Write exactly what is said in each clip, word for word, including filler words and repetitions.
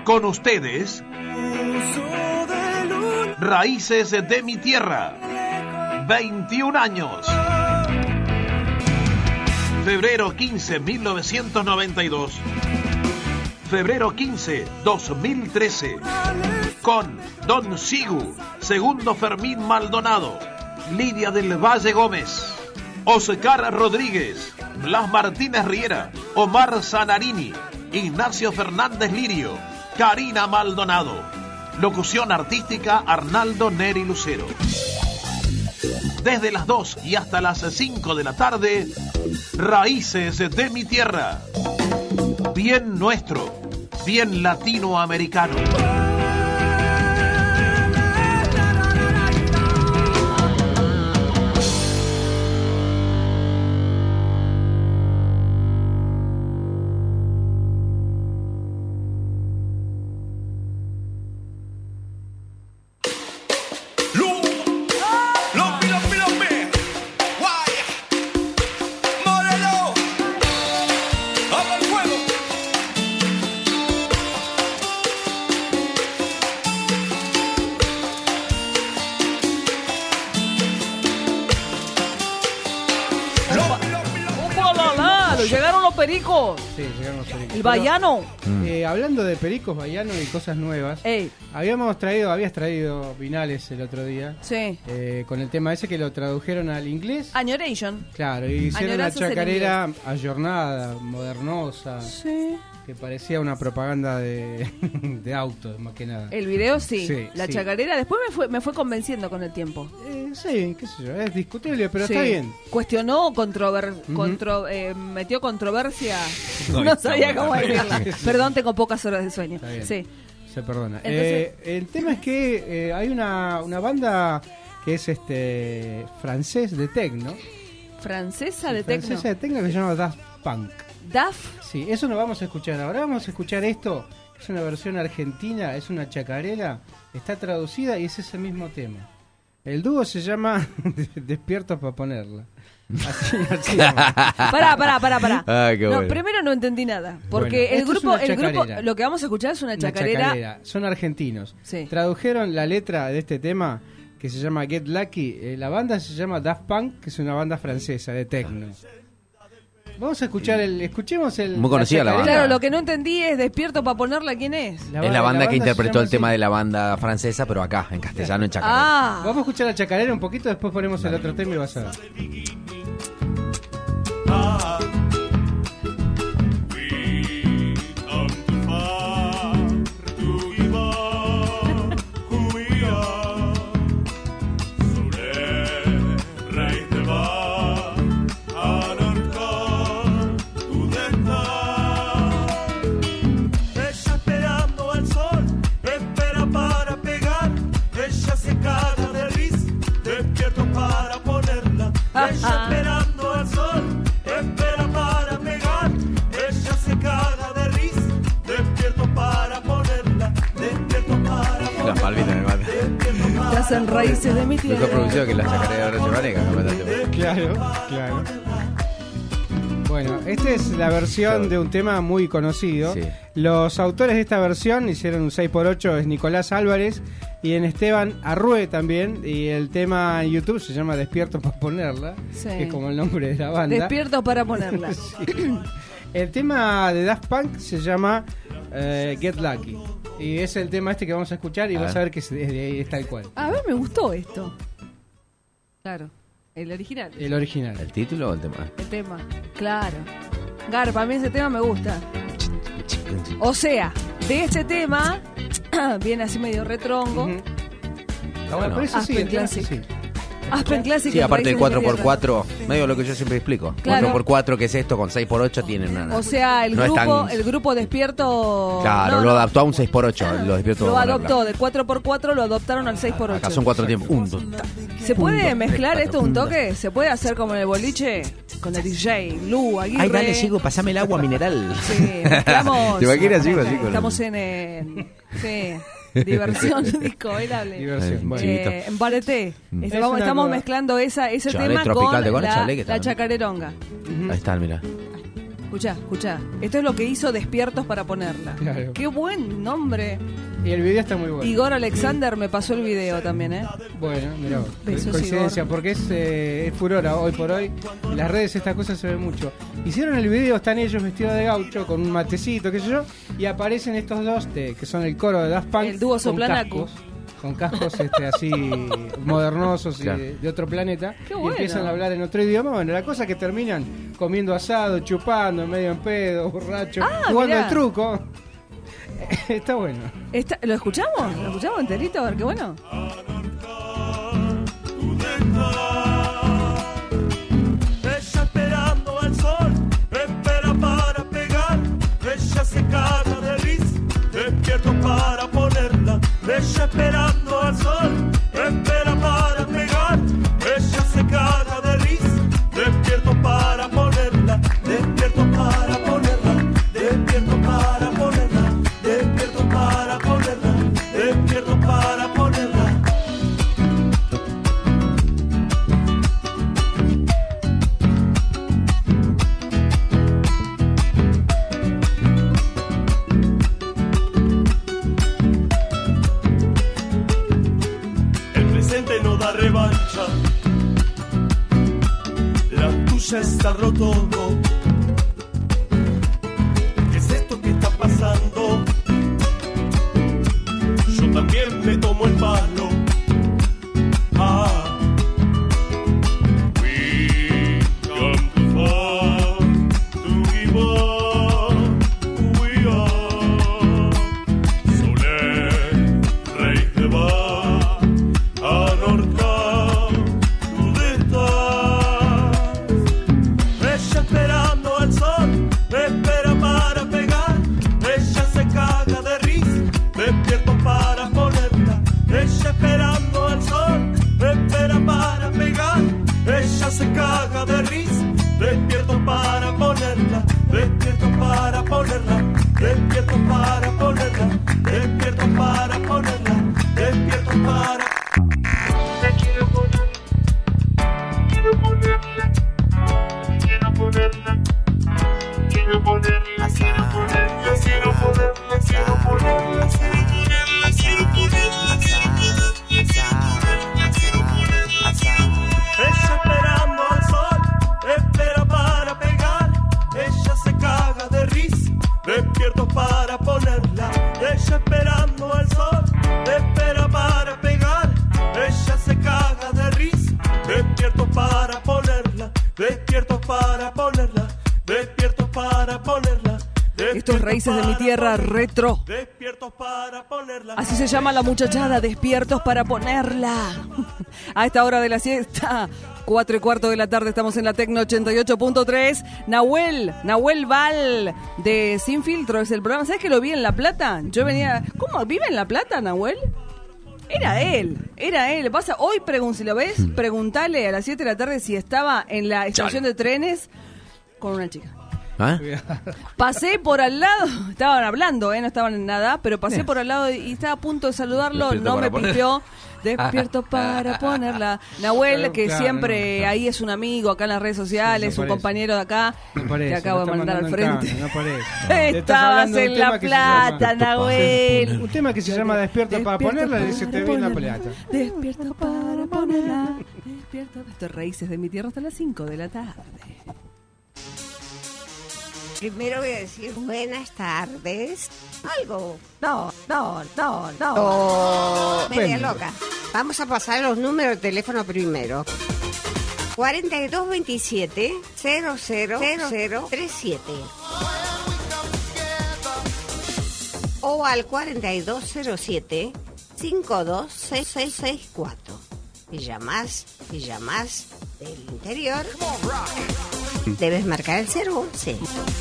Con ustedes, Raíces de mi Tierra, veintiún años. Febrero quince, mil novecientos noventa y dos. Febrero quince, dos mil trece. Con Don Sigu, Segundo Fermín Maldonado, Lidia del Valle Gómez, Oscar Rodríguez, Blas Martínez Riera, Omar Zanarini, Ignacio Fernández Lirio, Karina Maldonado. Locución artística Arnaldo Neri Lucero. Desde las dos y hasta las cinco de la tarde, Raíces de mi Tierra. Bien nuestro, bien latinoamericano. Pericos. Sí, llegaron los pericos. El Baiano. Mm. Eh, hablando de pericos, Baiano y cosas nuevas. Ey. Habíamos traído, habías traído Vinales el otro día. Sí. Eh, con el tema ese que lo tradujeron al inglés. Añoration. Claro, y hicieron Añoranzas la en chacarera ayornada, modernosa. Sí. Que parecía una propaganda de, de autos, más que nada. El video sí, sí la sí. chacarera después me fue me fue convenciendo con el tiempo. Eh, sí, qué sé yo, es discutible, pero sí. está bien. Cuestionó, controver, uh-huh. contro, eh, metió controversia. No, no sabía cómo decirla. Perdón, tengo pocas horas de sueño. Sí. Se perdona. Entonces, eh, el tema es que eh, hay una, una banda que es este francés de techno. Francesa sí, de techno. Francesa de techno que se llama Daft Punk. Daft. Sí, eso lo vamos a escuchar. Ahora vamos a escuchar esto. Es una versión argentina, es una chacarera, está traducida y es ese mismo tema. El dúo se llama Despiertos para ponerla. Así, así. Pará, pará, pará, pará. Ah, qué no, bueno. Primero no entendí nada. Porque bueno, el grupo, es el grupo, lo que vamos a escuchar es una chacarera. Una chacarera. Son argentinos. Sí. Tradujeron la letra de este tema que se llama Get Lucky. Eh, la banda se llama Daft Punk, que es una banda francesa de techno. Vamos a escuchar el, escuchemos el. Muy conocida la, la banda. Claro, lo que no entendí es Despierto para ponerla, ¿quién es? La es la banda, la banda que interpretó el así. tema de la banda francesa, pero acá, en castellano, en chacarera. Ah. Vamos a escuchar la chacarera un poquito, después ponemos Dale. el otro tema y vas a ver. Ah. Ella esperando al sol, espera para pegar. Ella se caga de risa, despierto para ponerla, despierto para ponerla. Las palmitas me matan. Estás en Raíces de mi Tierra. Mejor producido que la chacarera de Roche Vanegas. Claro, claro. Bueno, esta es la versión de un tema muy conocido. Sí. Los autores de esta versión hicieron un seis por ocho, es Nicolás Álvarez y en Esteban Arrue también. Y el tema en YouTube se llama Despierto para ponerla, sí. que es como el nombre de la banda. Despierto para ponerla. Sí. El tema de Daft Punk se llama uh, Get Lucky. Y es el tema este que vamos a escuchar y a vas ver. a ver que es, es, es tal cual. A ver, me gustó esto. Claro. El original. El original. ¿El título o el tema? El tema, claro. Gar, para mí ese tema me gusta. O sea, de este tema viene así medio retrongo. Uh-huh. Está bueno. Por eso sí, Aspen Classic. Sí. Aspen Classic. Sí, aparte del cuatro por cuatro, medio lo que yo siempre explico. Claro. cuatro por cuatro, ¿qué es esto? Con seis por ocho tienen nada. O sea, el, no grupo, tan... el grupo Despierto... Claro, no, lo no. adaptó a un seis por ocho. Lo, lo adoptó, de cuatro por cuatro lo adoptaron al seis por ocho. Acá son cuatro tiempos. Un, dos, ¿Se puede un, mezclar tres, esto un toque? ¿Se puede hacer como en el boliche? Con el D J, Lu, Aguirre. Ay, dale, Chico, pasame el agua mineral. Sí, mezclamos. ¿Te imaginas, Chico? Chico Estamos en... en sí... Diversión disco bailable. Diversión. Bueno. Eh, en Bareté. Mm. Estamos, estamos mezclando esa, ese Chalet tema tropical con de Gona, la, Chalet, la chacareronga. Uh-huh. Ahí está, mira. Escuchá, escuchá. Esto es lo que hizo Despiertos para ponerla. Claro. Qué buen nombre. Y el video está muy bueno. Igor Alexander me pasó el video también, ¿eh? Bueno, mirá vos. Besos, Coincidencia, Igor. porque es, eh, es furora hoy por hoy. En las redes estas cosas se ven mucho. Hicieron el video, están ellos vestidos de gaucho, con un matecito, qué sé yo, y aparecen estos dos, de, que son el coro de Daft Punk. El dúo con Soplanacu. cascos, con cascos este, así modernosos y Claro. de, de otro planeta. Qué y bueno. empiezan a hablar en otro idioma. Bueno, la cosa es que terminan comiendo asado, chupando, medio en pedo, borracho, Ah, jugando mirá. al truco. Está bueno. Esta- ¿Lo escuchamos? ¿Lo escuchamos enterito? A ver, qué bueno. Ella esperando al sol, espera para pegar. Ella se caga de risa, despierto para ponerla. Ella esperando al sol, espera para pegar. Ella se caga de risa, despierto para ponerla. Despierto para ponerla, despierto para ponerla. Despierto para ponerla, despierto para ponerla. El presente no da revancha. La tuya está roto. ¿Qué es esto que está pasando? Yo también me tomo el palo. Ah. We come too far to give up who we are. So let raise the bar. Anorca, ¿dónde estás? Ella esperando al sol, espera para pegar. Ella se caga de risa, despierto para ponerla. Ella esperando al sol, espera para pegar. Ella se caga de risa, despierto para ponerla. Despierto para ponerla, despierto para ponerla. Despierto para ponerla, despierto para. Quiero ponerla, quiero ponerla, quiero ponerla, quiero ponerla, quiero ponerla, quiero ponerla, quiero ponerla, quiero ponerla, quiero ponerla. Ella esperando al sol, espera para pegar. Ella se caga de risa, despierto para ponerla. Ella esperando al sol, espera para pegar. Ella se caga de risa, despierto para ponerla. Despierto para ponerla, despierto para ponerla. Esto es Raíces de mi Tierra retro. Despierto para ponerla. Así se llama la muchachada, Despiertos para ponerla. A esta hora de la siesta, cuatro y cuarto de la tarde, estamos en la Tecno ochenta y ocho punto tres. Nahuel, Nahuel Val, de Sin Filtro es el programa. ¿Sabes que lo vi en La Plata? Yo venía... ¿Cómo? ¿Vive en La Plata, Nahuel? Era él, era él. Pasa, hoy, pregun, si lo ves, preguntale a las siete de la tarde si estaba en la estación de trenes con una chica. ¿Ah? Pasé por al lado, estaban hablando, ¿eh? No estaban en nada, pero pasé Bien. por al lado y estaba a punto de saludarlo, Despierto no para me poner- pidió. Despierto para ponerla. Nahuel, Claro, que claro, siempre no. ahí es un amigo acá en las redes sociales, Sí, no un parece. compañero de acá, No parece, que acabo lo de está mandar al mandando en frente. cambio, no parece. Le estás Estabas hablando de un en tema La que se llama- Plata, Nahuel. Un tema que se llama Despierto para ponerla, le dice te vi en La Plata. Despierto para ponerla. Despierto. Esto es Raíces de mi Tierra hasta las cinco de la tarde. Primero voy a decir buenas tardes. Algo. No, no, no, no. Media Bueno. loca. Vamos a pasar los números de teléfono primero. cuarenta y dos veintisiete cero cero cero cero treinta y siete. O al cuarenta y dos cero siete cincuenta y dos sesenta y seis sesenta y cuatro. Y llamás, y llamás del interior. Debes marcar el cero once.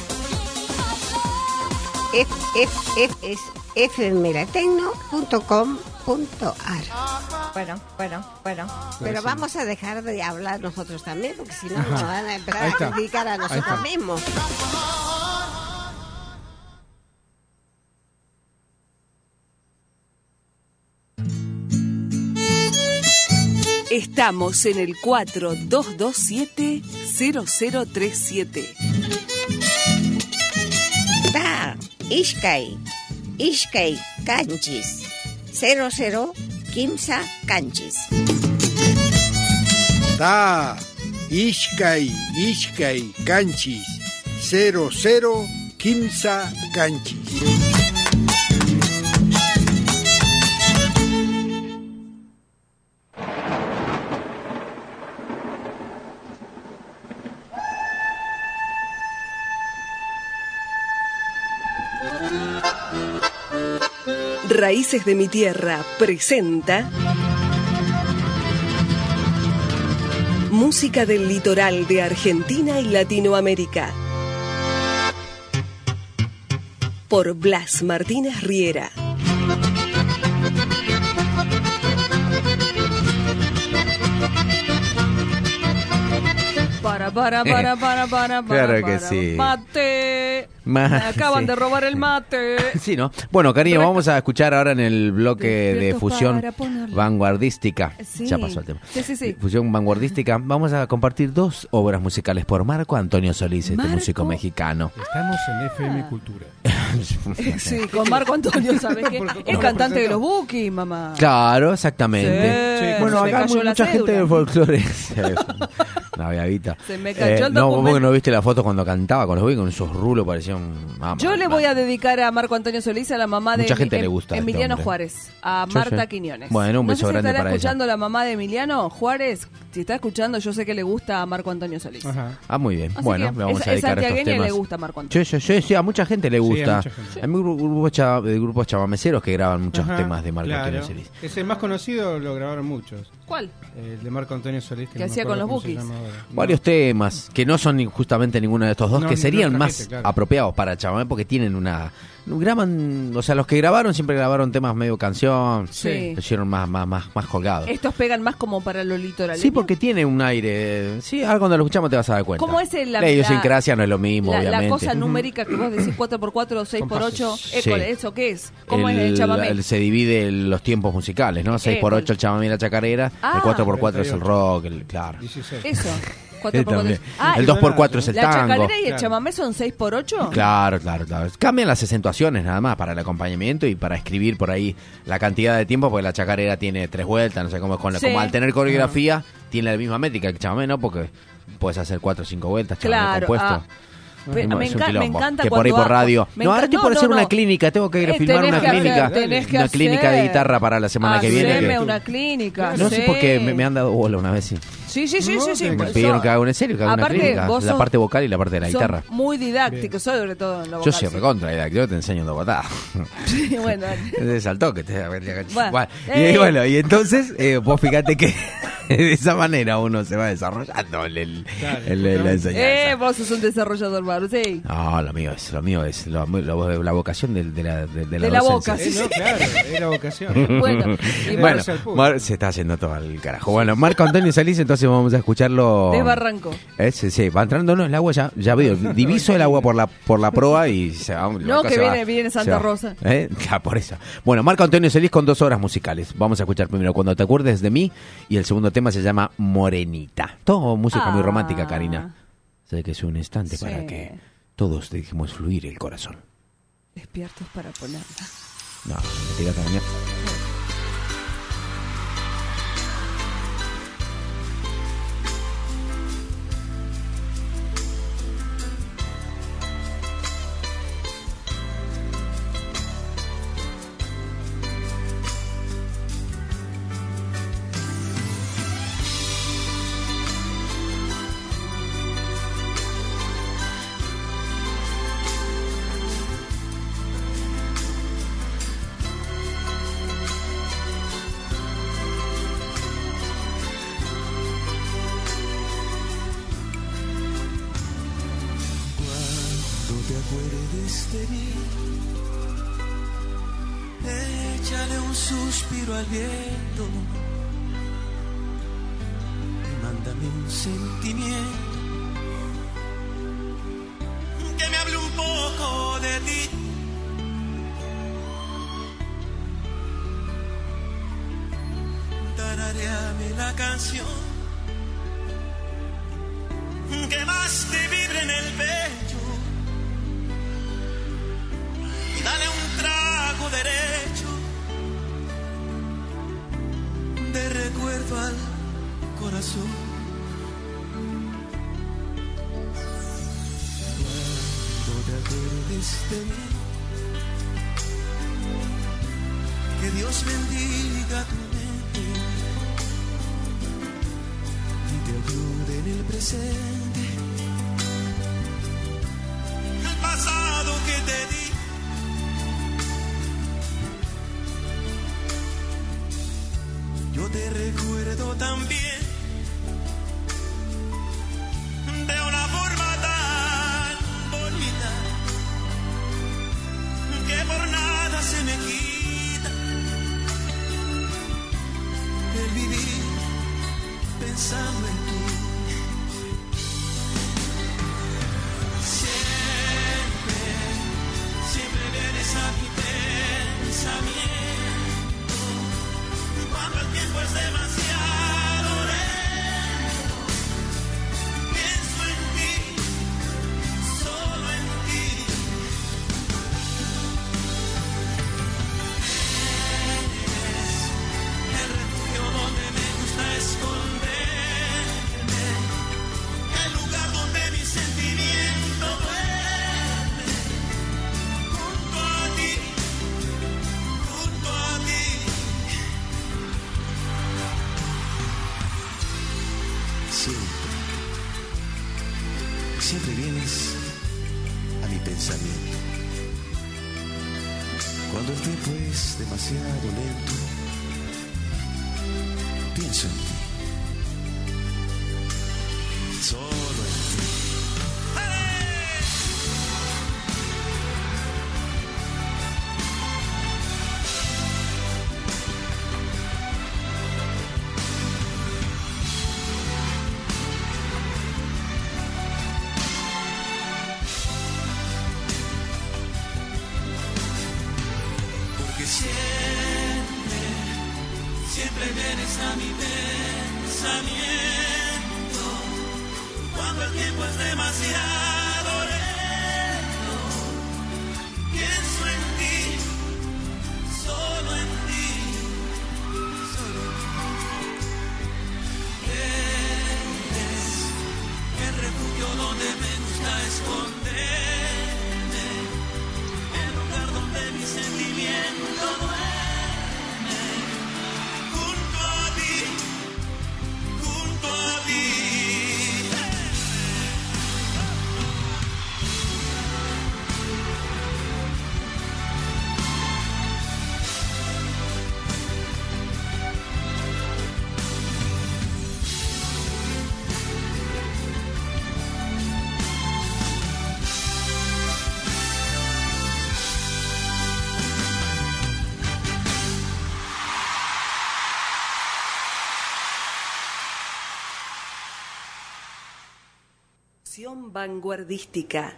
F, F, F, es efemeratecno punto com punto ar. Bueno, bueno, bueno. Pero sí. vamos a dejar de hablar nosotros también, porque si no Ajá. nos van a empezar Ahí a está. criticar a Ahí nosotros está. mismos. Estamos en el cuatro dos dos siete cero cero tres siete. Ishkay, Ishkay Kanchis, cero cero Kimsa Kanchis. Ta, Ishkay, Ishkay Kanchis, cero cero Kimsa Kanchis. Raíces de mi tierra presenta música del litoral de Argentina y Latinoamérica por Blas Martínez Riera. Para, para, para, para, para, para, Claro que para. sí. Mate. Ma- Me acaban sí. de robar el mate. Sí, ¿no? Bueno, cariño, Reca- vamos a escuchar ahora en el bloque de Despiertos fusión para ponerle. vanguardística. Sí. Ya pasó el tema. Sí, sí, sí. Fusión vanguardística. Vamos a compartir dos obras musicales por Marco Antonio Solís, este Marco. músico mexicano. Estamos en F M Cultura. Sí, con Marco Antonio, ¿sabes qué? Porque- Es no, cantante de presentó. los Bookies, mamá. Claro, exactamente. Sí, Bueno, se me acá cayó hay la mucha gente cédula. de folclore. No había vista. Se me cayó el No, vos documento. porque no viste la foto cuando cantaba con los Bookies, con esos rulos parecían... ah, Yo le mamá. voy a dedicar a Marco Antonio Solís, a la mamá de Mucha gente Em- le gusta este Emiliano hombre. Juárez, a Yo Marta sé. Quiñones. Bueno, un No beso sé si grande estará para ella. escuchando la mamá de Emiliano Juárez. Si está escuchando, yo sé que le gusta a Marco Antonio Solís. Ajá. Ah, muy bien. Así Bueno, que le vamos es, a dedicar es estos santiagueña y temas. le gusta a Marco Antonio. Sí, sí, sí, sí, a mucha gente le Sí, a gusta. mucha gente. Hay muy gru- grupos, cha- de grupos chamameceros que graban muchos Ajá, temas de Marco claro. Antonio Solís. Es el más conocido, lo grabaron muchos. ¿Cuál? El de Marco Antonio Solís. Que no me hacía acuerdo con los cómo se Bookies. llama ahora. No. Varios temas que no son ni- justamente ninguno de estos dos, No, que ni serían otra más gente, claro. apropiados para chamamé porque tienen una... Graban, o sea, los que grabaron siempre grabaron temas medio canción, Sí. lo hicieron más, más, más, más colgados. Estos pegan más como para lo litoral. Sí, porque tiene un aire. Sí, ahora cuando lo escuchamos te vas a dar cuenta. ¿Cómo es el- la- La idiosincrasia no es lo mismo, La, obviamente. la cosa numérica que vos decís cuatro por cuatro o seis por ocho, Sí. ¿eso qué es? ¿Cómo es el chamamé? el- se divide el- los tiempos musicales, ¿no? seis por ocho el chamamé y la chacarera, Ah. el cuatro por cuatro es el cuarenta y ocho. rock, el, claro. dieciséis. Eso. cuatro por cuatro. También. Ah, el dos por cuatro es el ¿la tango. chacarera y el Claro. chamamé son seis por ocho? Claro, claro, claro. Cambian las acentuaciones nada más para el acompañamiento y para escribir por ahí la cantidad de tiempo, porque la chacarera tiene tres vueltas, no sé cómo es con la, Sí. como al tener coreografía, tiene la misma métrica que el chamamé, ¿no? Porque puedes hacer cuatro o cinco vueltas, chamamé Claro, compuesto. ah. Pe- Es me, un enca- me quilombo. encanta que cuando por ahí por hago- radio. me No, ahora enca- estoy por no, hacer no, una no. clínica, tengo que ir a Eh, filmar tenés una que hacer, clínica, tenés que una clínica de hacer. guitarra para la semana que viene. Haceme que- una clínica. No sé sí. por qué me, me han dado bola una vez, sí. Sí, sí, sí, No, sí, sí. tenés Me que- pidieron Sos- que haga una en serio, que haga una aparte, clínica, vos la sos- parte vocal y la parte de la sos guitarra. muy didáctico, sobre todo en la Yo vocal. soy sí. recontra didáctico, yo te enseño dos botadas. Sí, bueno, dale. Es al toque. Te... Bueno, Bueno, eh. y bueno, y entonces, eh, vos fíjate que de esa manera uno se va desarrollando el, el- Claro, el- el- la enseñanza. Eh, vos sos un desarrollador, Maru, sí. No, lo mío es, lo mío es lo- lo- la vocación de, de la, de, de la De la docencia. boca, Eh, no, claro, es la vocación. Bueno, y Bueno, Marzo al punto. Mar- se está haciendo todo al carajo. Bueno, Marco Antonio Solís, entonces vamos a escucharlo. Desbarrancó. Eh, sí, sí, va entrando no, el agua ya, ya veo, diviso el agua por la por la proa y se va. el No, barco que se va, viene- viene Santa se va. Rosa. ¿Eh? Ya, por eso. Bueno, Marco Antonio Solís con dos obras musicales. Vamos a escuchar primero Cuando te acuerdes de mí y el segundo tema se llama Morenita. Todo música muy Ah. romántica, Karina. Sé que es un instante Sí. para que todos dejemos fluir el corazón. Despiertos para ponerla. No, me digas también. Cuando te acuerdes de mí, échale un suspiro al viento y mándame un sentimiento que me hable un poco de ti. Tarareame la canción que más te vibre en el pecho. derecho de recuerdo al corazón. Cuando te acuerdes de mí, que Dios bendiga tu mente y te ayude en el presente. El pasado que te di, yo te recuerdo también de una forma tan bonita que por nada se me quita el vivir pensando en ti. Siempre, siempre vienes a mi pensamiento cuando el tiempo es demasiado lento. Pienso en ti, solo en ti. Eres el refugio donde me gusta esconderme, el lugar donde mi sentimiento duerme. Junto a ti, junto a ti. Siempre, siempre vienes a mi pensamiento cuando el tiempo es demasiado lento. Pienso en ti, solo en ti. Porque siempre, siempre vienes a mi pensamiento cuando el tiempo es demasiado lento. Pienso en ti, solo en ti, solo en ti. Eres el refugio donde me gusta esconderme, el lugar donde mi sentimiento duerme. Junto a ti, junto a ti. Acción vanguardística.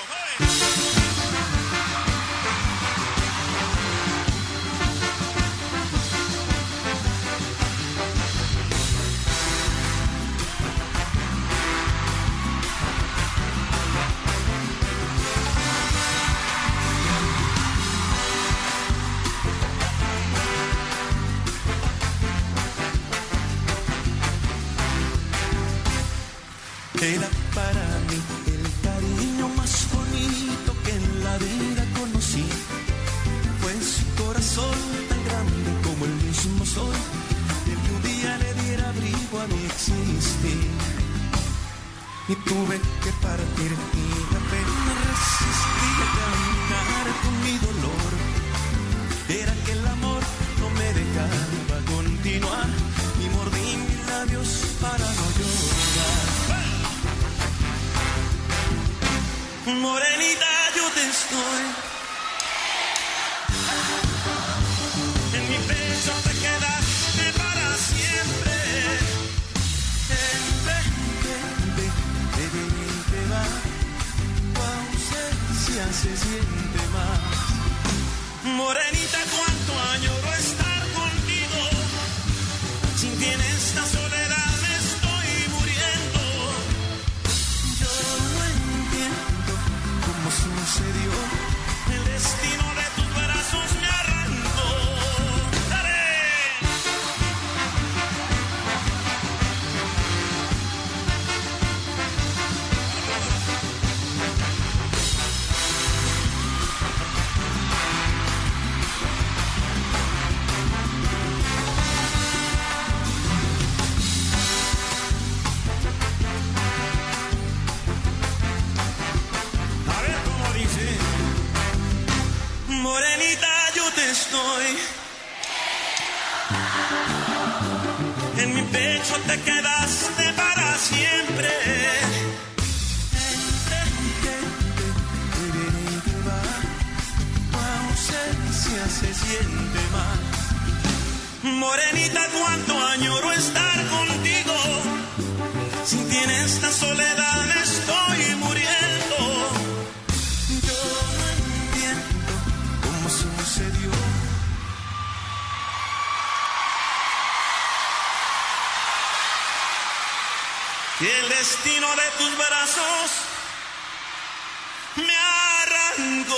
Era para mí el cariño más bonito que en la vida conocí. Fue su corazón tan grande como el mismo sol, el que un día le diera abrigo a mi existir. Y tuve que partir y apenas resistí a caminar con mi dolor. Era que el amor no me dejaba continuar y mordí mis labios para no llorar. Morenita, yo te estoy. En mi pecho te quedaste para siempre. Ven, ven, ven, ven, ven, te va. Tu ausencia se siente más. Morenita, cuánto añoro estar contigo. Sin ti en esta soledad me estoy muriendo. Yo no entiendo cómo sucedió. El destino de tus brazos me arrastró. estoy. En mi pecho te quedaste para siempre. Tu ausencia se siente mal. Morenita, cuánto añoro estar contigo. Sin ti en esta soledad estoy muriendo. Yo no entiendo cómo sucedió. Que el destino de tus brazos me arrancó.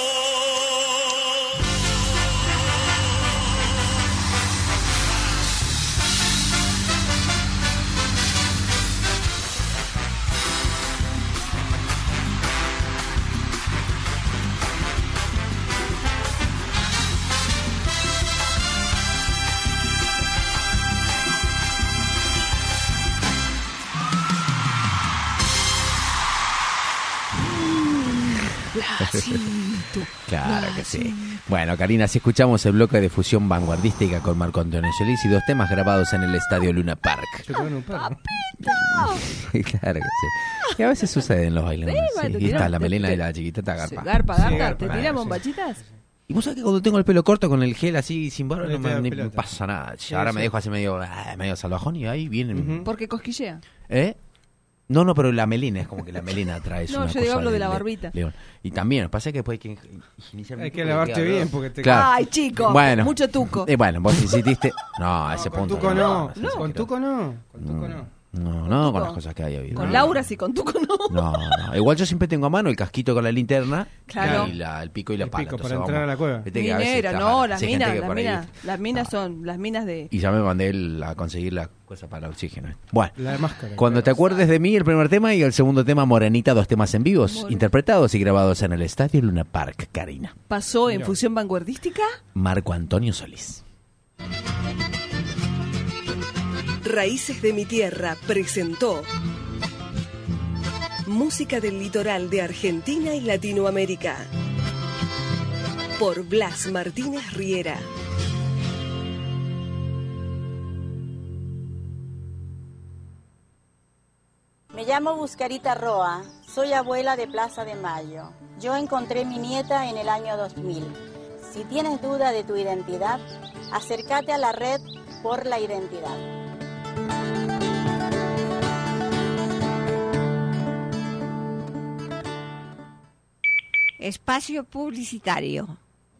Claro que sí. Bueno, Karina, si escuchamos el bloque de fusión vanguardística con Marco Antonio Solís y dos temas grabados en el estadio Luna Park. Yo tengo un perro. Claro que sí. Y a veces sucede en los bailes. Sí, Sí, bueno, y está te- la te- melena te- de la chiquitita garpa. Garpa, Sí, garpa, garpa, ¿te claro, tiran sí. bombachitas? Y vos sabés que cuando tengo el pelo corto con el gel así sin barba No no te me, da ni- pelota. no pasa nada. Sí, Ahora sí. me dejo así medio, ah, medio salvajón y ahí vienen. Ujú. Porque cosquillea. ¿Eh? No, no, pero la melena, es como que la melena trae No, una yo cosa digo, hablo de la le- barbita. león. Y también, pasa que después hay que higienizar Hay mucho que porque lavarte queda bien olor. porque te Claro. Ay, chico, Bueno. mucho tuco. Eh, bueno, vos insististe. No, a ese con punto. tuco no, no, con tuco no, con tuco no. No, no, con tuco. las cosas que hay habido. Con No. Laura sí, con tuco no. No, no. Igual yo siempre tengo a mano el casquito con la linterna Claro. y la- el pico y la El pala. pico Entonces para entrar a la cueva. viste que a veces, Minera, claro, no, las sí, hay gente minas, que las por ahí- minas, las minas Ah. son las minas de... Y ya me mandé el- a conseguir la cosa para el oxígeno. Bueno, La máscara. cuando te acuerdes de mí, el primer tema y el segundo tema, Morenita, dos temas en vivos, Bueno. interpretados y grabados en el estadio Luna Park, Karina. ¿Pasó en Mira. fusión vanguardística? Marco Antonio Solís. Raíces de mi tierra presentó música del litoral de Argentina y Latinoamérica por Blas Martínez Riera. Me llamo Buscarita Roa, soy abuela de Plaza de Mayo. Yo encontré mi nieta en el año dos mil. Si tienes duda de tu identidad, acércate a la red por la identidad. Espacio publicitario.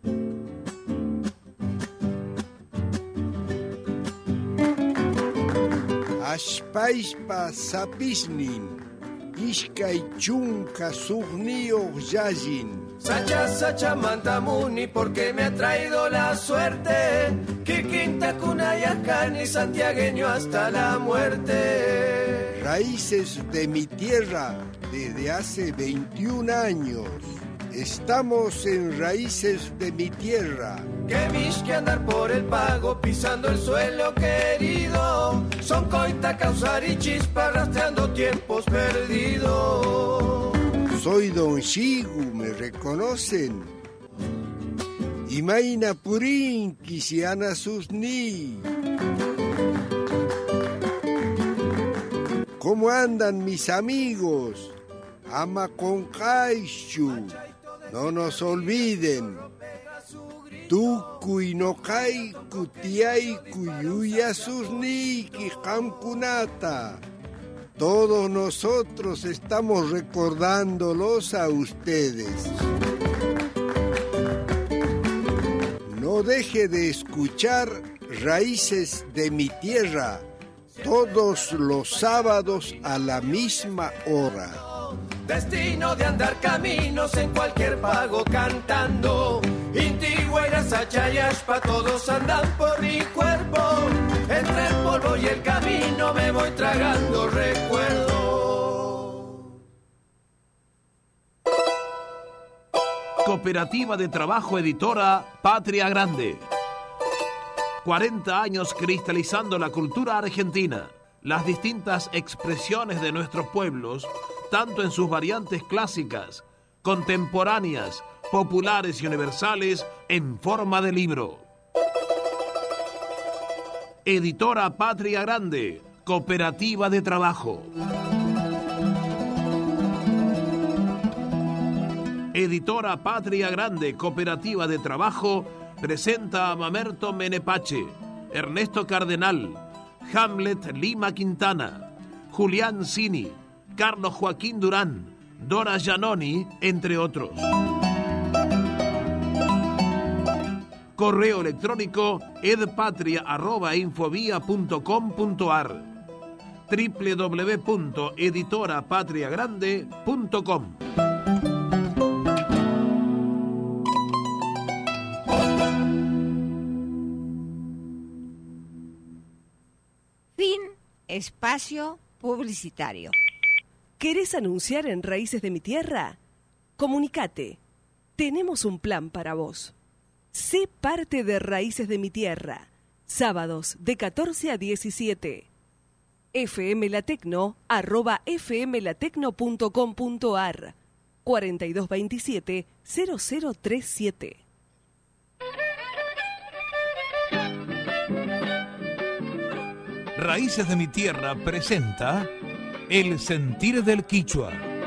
Ashpaispa sapisnin, ishkay chunka sugnio yajin. Sacha, Sacha, Mantamuni, porque me ha traído la suerte. Kikinta, Kunayacani, santiagueño hasta la muerte. Raíces de mi tierra desde hace veintiún años. Estamos en Raíces de mi tierra. Que que andar por el pago, pisando el suelo querido. Son coita, causar y chispa, rastreando tiempos perdidos. Soy Don Shigu, ¿me reconocen? Imaina Purín, Kisiana Susni. ¿Cómo andan mis amigos? Ama con Kaishu. No nos olviden. Tukuy no kai kutiay kuyuya susni kijamkunata. Todos nosotros estamos recordándolos a ustedes. No deje de escuchar Raíces de mi tierra todos los sábados a la misma hora. Destino de andar caminos en cualquier pago cantando. Inti, Guaira, Sacha y Ashpa, todos andan por mi cuerpo. Entre el polvo y el camino me voy tragando recuerdos. Cooperativa de Trabajo Editora Patria Grande. cuarenta años cristalizando la cultura argentina, las distintas expresiones de nuestros pueblos, tanto en sus variantes clásicas, contemporáneas populares y universales en forma de libro. Editora Patria Grande, Cooperativa de Trabajo. Editora Patria Grande, Cooperativa de Trabajo, presenta a Mamerto Menepache, Ernesto Cardenal, Hamlet Lima Quintana, Julián Cini, Carlos Joaquín Durán, Dora Giannoni, entre otros. Correo electrónico edpatria arroba infovía punto com punto ar, doble u doble u doble u punto editora patria grande punto com. Fin espacio publicitario. ¿Querés anunciar en Raíces de mi Tierra? Comunicate. Tenemos un plan para vos. Sé parte de Raíces de mi Tierra. Sábados de catorce a diecisiete. fmlatecno arroba fmlatecno punto com punto ar cuarenta y dos veintisiete cero cero treinta y siete. Raíces de mi Tierra presenta El sentir del Quichua.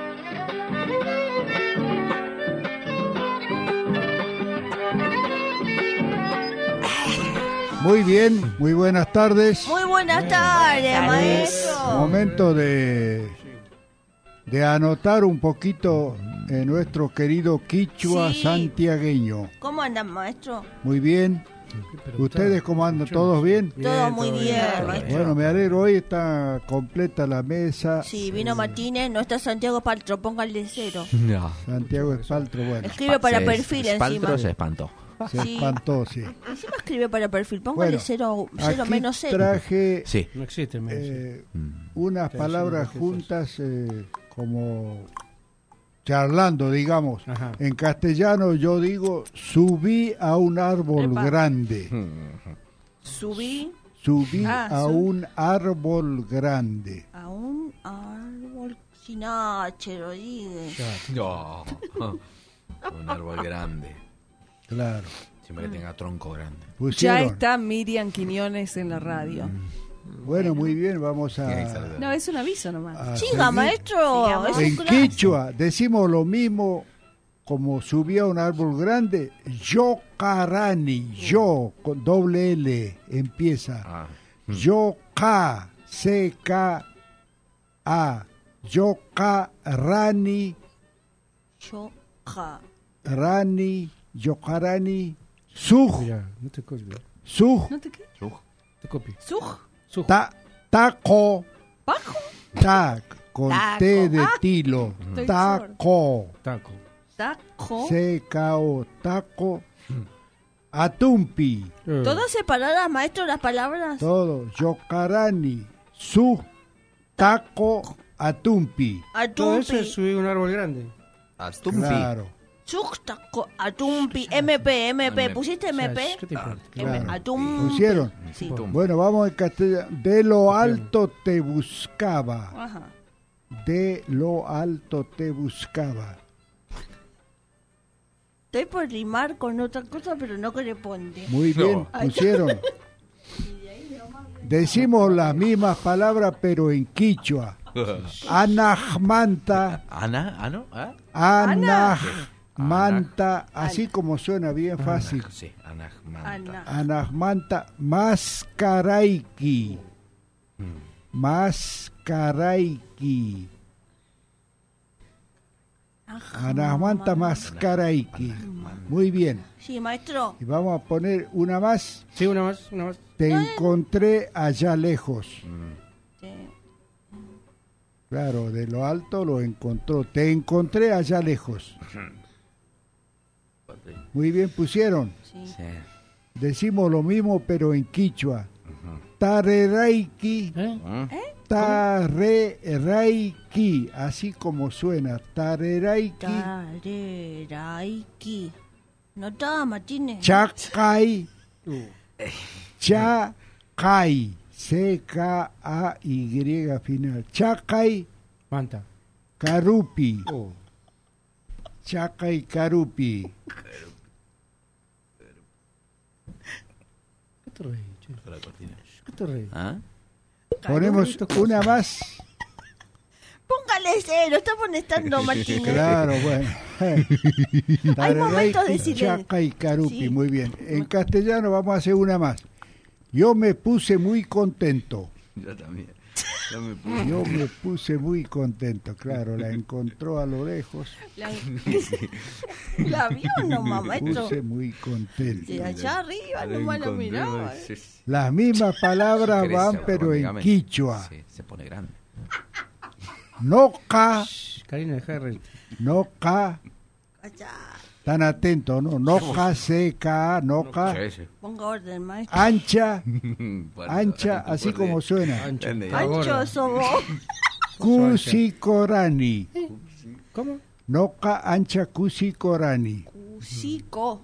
Muy bien, muy buenas tardes. Muy buenas tardes, maestro. Momento de, de anotar un poquito en nuestro querido quichua Sí. santiagueño. ¿Cómo andan, maestro? Muy bien. ¿Ustedes cómo andan? ¿Todos bien? Todo muy bien, maestro. Bueno, me alegro, hoy está completa la mesa. Sí, vino Martínez, no está Santiago Paltro, póngale cero. No. Santiago Espaltro, bueno. Escribe para Se- perfil Espaltro encima. se espantó. Se Sí. espantó, sí. Encima escribe para perfil, póngale Bueno, cero, cero aquí menos cero. traje Sí. No existe menos. eh, Mm. unas Claro, palabras sí, juntas eh, como charlando, digamos. Ajá. En castellano yo digo, subí a un árbol Epa. grande. Subí Subí Ah, a sub- un árbol grande. a un árbol sin H, Rodríguez. No. Un árbol grande. Claro. Siempre que tenga tronco grande. Ya Pusieron. está Miriam Quiñones en la radio. Bueno, muy bien, vamos Tiene que a... ser- No, es un aviso nomás. a Siga, seguir. maestro. Sigamos. es un En crack. quichua decimos lo mismo como subí a un árbol grande. Yo carani, yo con doble L empieza. Ah. Yo ca, C K A. Yo carani, Yo, ja. rani, yo carani, suj, Mira, no te copies. suj, ¿No te qué? Te copies. ¿Suj? Suj. ta, taco, ¿Bajo? tac, con Taco. T de tilo, Estoy taco. Taco. Taco. C K O, taco, atumpi, Eh, ¿Todas separadas, maestro, las palabras? todo, yocarani, su, taco, atumpi. Todo eso Atumpi. es subir un árbol grande. Astumpi. Claro, Chuctaco, Atumpi, M P, M P. ¿Pusiste M P? ¿Qué te importa? M- claro. Atumpi. ¿Pusieron? Sí. Bueno, vamos en castellano. De lo alto te buscaba, Ajá. de lo alto te buscaba. Estoy por rimar con otra cosa, pero no corresponde. Muy bien, No. pusieron. Decimos las mismas palabras, pero en quichua. Anahmanta, Ana, ¿ano? ¿Ah? anahmanta, así como suena bien fácil. Sí, Anahmanta. Ana. Anahmanta, mascaraiki. Mascaraiki. Anahmanta mascaraiki. Muy bien. Sí, maestro. Y vamos a poner una más. Sí, una más, una más. Te encontré allá lejos. Sí. Claro, de lo alto lo encontró. Te encontré allá lejos. Muy bien pusieron. Sí. Sí. Decimos lo mismo, pero en quichua. Tareraiki. ¿Eh? ¿Mm? Tareraiki. Así como suena. Tareraiki. Tareraiki. No está, Martínez. Chacay. Chacay. C K A Y final. Chacay. Manta. Carupi. Oh. Chacaycarupi. ¿Qué te reís? ¿Qué te reís? ¿Ah? Ponemos una más. Póngale cero, está molestando Martínez. Claro, bueno. Hay momentos de silencio. Chacaycarupi, Sí. muy bien. En castellano vamos a hacer una más. Yo me puse muy contento. Yo también. Yo me puse, Yo me puse muy contento, claro, la encontró a lo lejos. La, la vio nomás, Me maestro. puse muy contento. De allá arriba nomás lo miraba. Las mismas palabras Crece, van, pero en automáticamente. quichua. Sí, se pone grande. Noca, Karina, deja de reír. noca, Allá. tan atentos, ¿no? Noca, seca, noca, Sí, sí. Ponga orden, maestro. ancha, Bueno, ancha, por así Dios. como suena. Ancho. Ande, Está gorda. Ancho somos. Cusicorani. ¿Cómo? Noca, ancha, cusicorani. Cusico.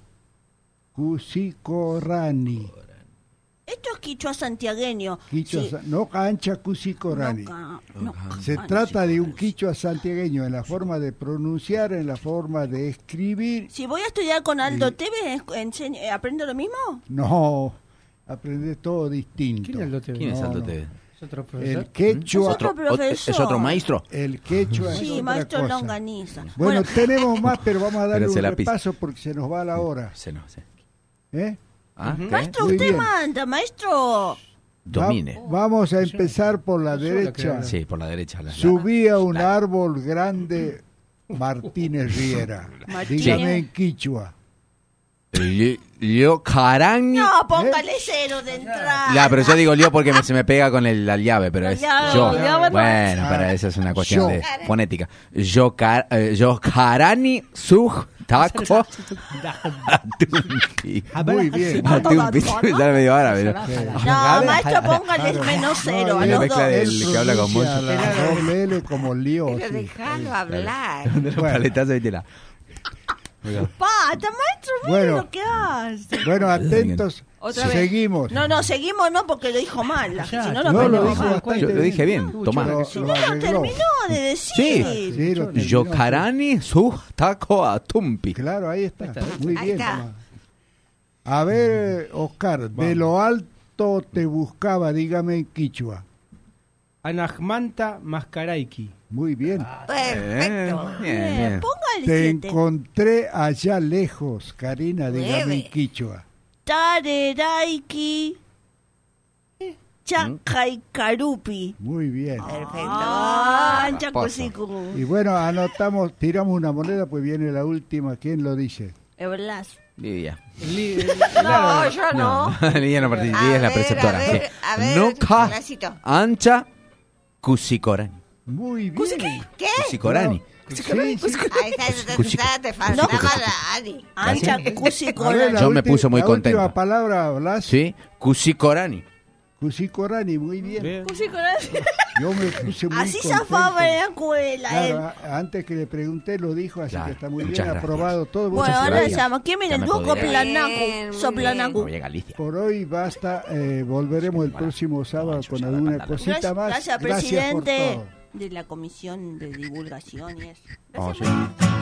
Cusicorani. Esto es quichua santiagueño. Quichua, Sí. sa- noca, ancha, cusicorani. Noca, noca, Se ancha. trata de un quichua santiagueño en la forma de pronunciar, en la forma de escribir. Si voy a estudiar con Aldo Tevez, enseño- eh, ¿aprendo lo mismo? No, aprendes todo distinto. ¿Quién es Aldo Tevez? ¿Quién es No, Aldo no. Tevez? ¿Es otro profesor? El quechua, Es otro profesor. ¿Es otro maestro? el quechua es Sí, otra maestro cosa. Longaniza. Bueno, tenemos más, pero vamos a darle Pero se un la pisa. repaso porque se nos va la hora. Sí, no, sí. ¿Eh? ¿Ah? ¿Qué? Maestro, Muy usted bien. manda, maestro. Domine. Va- vamos a empezar por la Yo soy la que derecha. habla. Sí, por la derecha. La, la- Subí a un árbol grande Martínez Riera. Martínez. Dígame en quichua. Yo, yo carán. No, póngale cero de entrada. Ya, pero yo digo yo porque me- se me pega con el, la llave, pero La es llave, yo. la llave no Bueno, es. pero eso es una cuestión Yo. de fonética. Yo, car, eh, yo carani suj taco atumpi. Muy bien. Atumpi, ya me dio árabe. ¿no? No, maestro, póngale menos cero a la los mezcla dos. de- Él El que habla con pronuncia mucho. la doble L como lío. Pero sí. déjalo hablar. De los Bueno. paletazos, viste la. Pata, maestro, mire Bueno. lo que hace. Bueno, atentos. Otra vez. Seguimos. No, no, seguimos no porque lo dijo mal. la- Ya, si no, no, lo lo aprendemos dijo mal. bastante Yo lo dije bien, tomá. Lo, Si lo no lo arregló. terminó de decir. Sí. Sí, lo terminó. Yo carani suj taco atumpi. Claro, ahí está. Muy Ahí bien. está. Tomás. A ver, Oscar, de lo alto te buscaba, dígame en quichua. Anahmanta Mascaraiki. Muy bien. Perfecto. Bien, Eh, bien. póngale Te siete. encontré allá lejos, Karina, dígame en Nueve. quichua. Tareraiki. Chacaycarupi. Muy bien. Perfecto. Ah, Paso. chacusicu. Y bueno, anotamos, tiramos una moneda, pues viene la última. ¿Quién lo dice? Eblas. Lidia. No, yo no. Lidia no participa, A Lidia es la ver, preceptora. a ver, sí. a ver, Noca Blasito. ancha cusicorani. Muy bien. ¿Qué? Cusicorani. Sí, sí. Ahí está, Cusico. te- te faltaba Cusico. la Ani. Ancha A ver, cusicola. la Yo me ulti- puse muy la contento. última palabra, Blas. Sí, cusicorani. Cusicorani, muy bien. Bien. Cusicola. Yo me puse muy Así contento. zafaba en la escuela. Claro, él. a- antes que le pregunté lo dijo, así Claro, que está muy muchas bien, gracias. aprobado todo. Bueno, Muchas ahora gracias. se llama. ¿Quién viene? Ya me Duco podría- Bien, Planacu. muy Soplanacu. Oye, Galicia. Por hoy basta, eh, volveremos el próximo sábado con alguna cosita Gracias, más. gracias, por presidente todo. de la comisión de divulgación y eso. Oh, sí.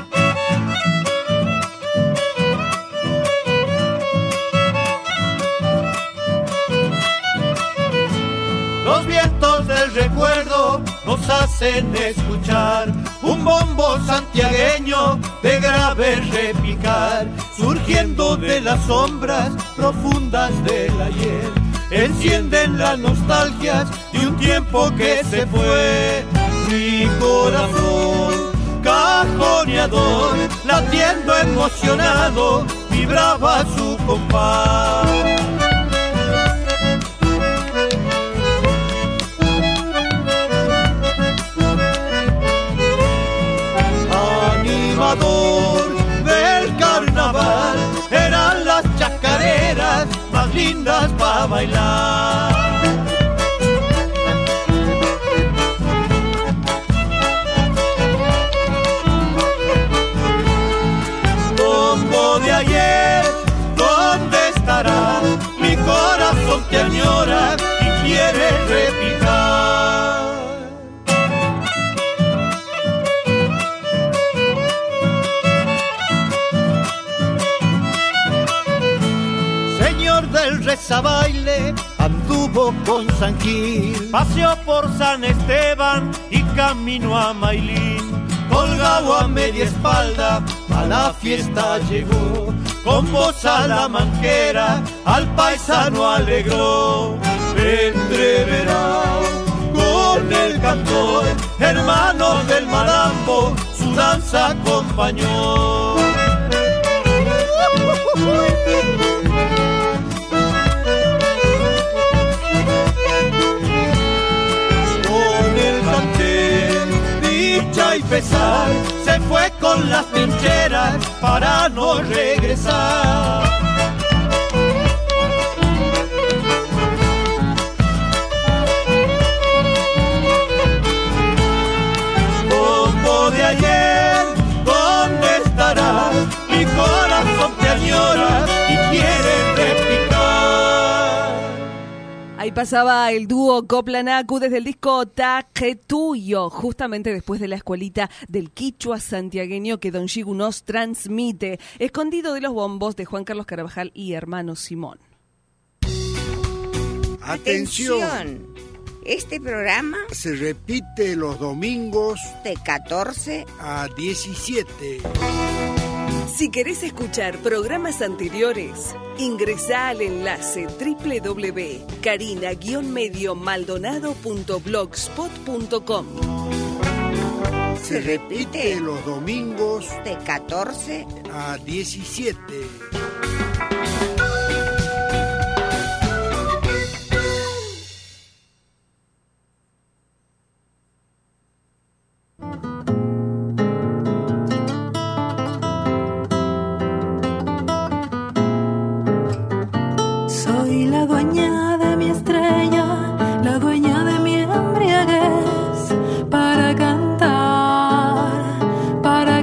Los vientos del recuerdo nos hacen escuchar un bombo santiagueño de grave repicar, surgiendo de las sombras profundas del ayer. Encienden las nostalgias de un tiempo que se fue. Mi corazón cajoneador, latiendo emocionado, vibraba su compás. Animador del carnaval, eran las chacareras más lindas para bailar. Bombo de ayer, ¿dónde estará? Mi corazón te añora y quiere repicar. reza baile, anduvo con San Gil. Paseó por San Esteban y caminó a Mailín. Colgado a media espalda, a la fiesta llegó. Con voz a la manquera, al paisano alegró. Entreverado con el cantor, hermanos del malambo, su danza acompañó. Con el cantel, dicha y pesar, se fue con las trincheras para no regresar. Como de ayer, ¿dónde estará? Mi corazón te añora y quiere repicar. Ahí pasaba el dúo Coplanacu desde el disco Taque Tuyo, justamente después de la escuelita del quichua santiagueño que Don Sigu nos transmite, escondido de los bombos de Juan Carlos Carvajal y hermano Simón. Atención. Este programa se repite los domingos de catorce a diecisiete. Si querés escuchar programas anteriores, ingresá al enlace doble u doble u doble u punto carina guion medio maldonado punto blogspot punto com. Se repite los domingos de catorce a diecisiete. Soy la dueña de mi estrella, la dueña de mi embriaguez, para cantar, para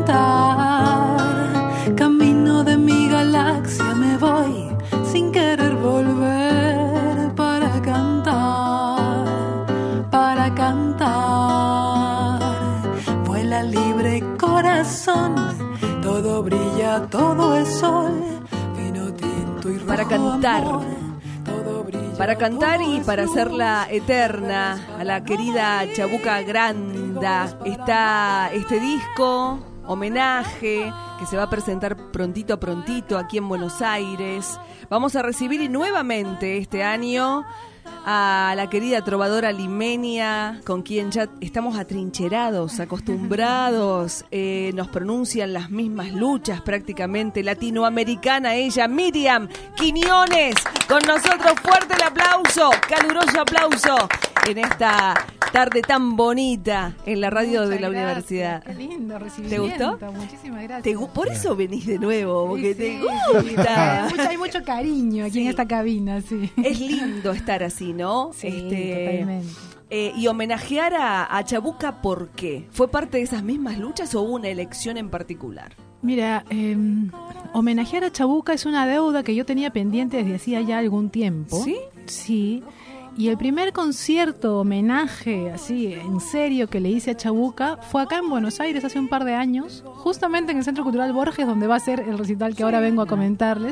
cantar. Camino de mi galaxia me voy sin querer volver, para cantar, para cantar. Vuela libre corazón, todo brilla, todo es sol. Para cantar, para cantar y para hacerla eterna a la querida Chabuca Granda está este disco, homenaje, que se va a presentar prontito, prontito aquí en Buenos Aires. Vamos a recibir nuevamente este año a la querida trovadora limeña, con quien ya estamos atrincherados, acostumbrados, eh, nos pronuncian las mismas luchas prácticamente, latinoamericana ella, Miriam Quiñones, con nosotros. Fuerte el aplauso, caluroso aplauso en esta tarde tan bonita en la radio Muchas de la gracias. Universidad. Qué lindo recibimiento. ¿Te gustó? Muchísimas gracias. ¿Te, por eso venís de nuevo, porque sí, te sí. gusta. Hay, mucho, hay mucho cariño aquí sí. en esta cabina, sí. Es lindo estar así, ¿no? Sí, este, totalmente. Eh, y homenajear a, a Chabuca, ¿por qué? ¿Fue parte de esas mismas luchas o hubo una elección en particular? Mira, eh, homenajear a Chabuca es una deuda que yo tenía pendiente desde hacía ya algún tiempo. ¿Sí? Sí. Y el primer concierto, homenaje, así, en serio, que le hice a Chabuca fue acá en Buenos Aires hace un par de años, justamente en el Centro Cultural Borges, donde va a ser el recital que sí. ahora vengo a comentarles.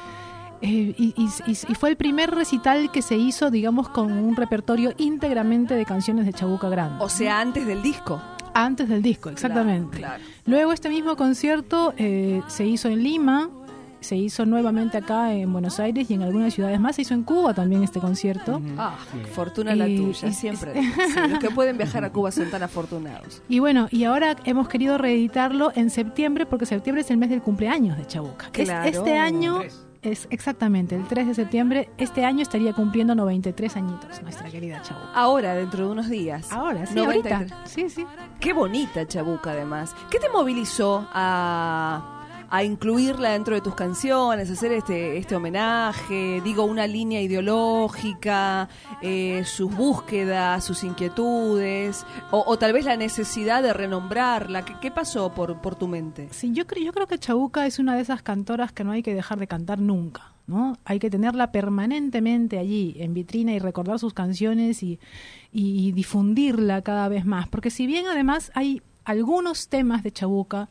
Eh, y, y, y fue el primer recital que se hizo, digamos, con un repertorio íntegramente de canciones de Chabuca Granda. O sea, antes del disco. Antes del disco, exactamente. Claro, claro. Luego este mismo concierto eh, se hizo en Lima, se hizo nuevamente acá en Buenos Aires y en algunas ciudades más. Se hizo en Cuba también este concierto. Ah, sí. Fortuna la y, tuya, y, siempre. Sí, los que pueden viajar a Cuba son tan afortunados. Y bueno, y ahora hemos querido reeditarlo en septiembre, porque septiembre es el mes del cumpleaños de Chabuca. Claro. Es, este año... Es exactamente, el tres de septiembre, este año estaría cumpliendo noventa y tres añitos nuestra querida Chabuca. Ahora, dentro de unos días. Ahora, sí, noventa y tres. ahorita. Sí, sí. Qué bonita Chabuca, además. ¿Qué te movilizó a, a incluirla dentro de tus canciones, hacer este, este homenaje? Digo, una línea ideológica, eh, sus búsquedas, sus inquietudes, o, o tal vez la necesidad de renombrarla. ¿Qué, qué pasó por, por tu mente? Sí, yo creo, yo creo que Chabuca es una de esas cantoras que no hay que dejar de cantar nunca, ¿no? Hay que tenerla permanentemente allí, en vitrina, y recordar sus canciones y, y, y difundirla cada vez más. Porque si bien además hay algunos temas de Chabuca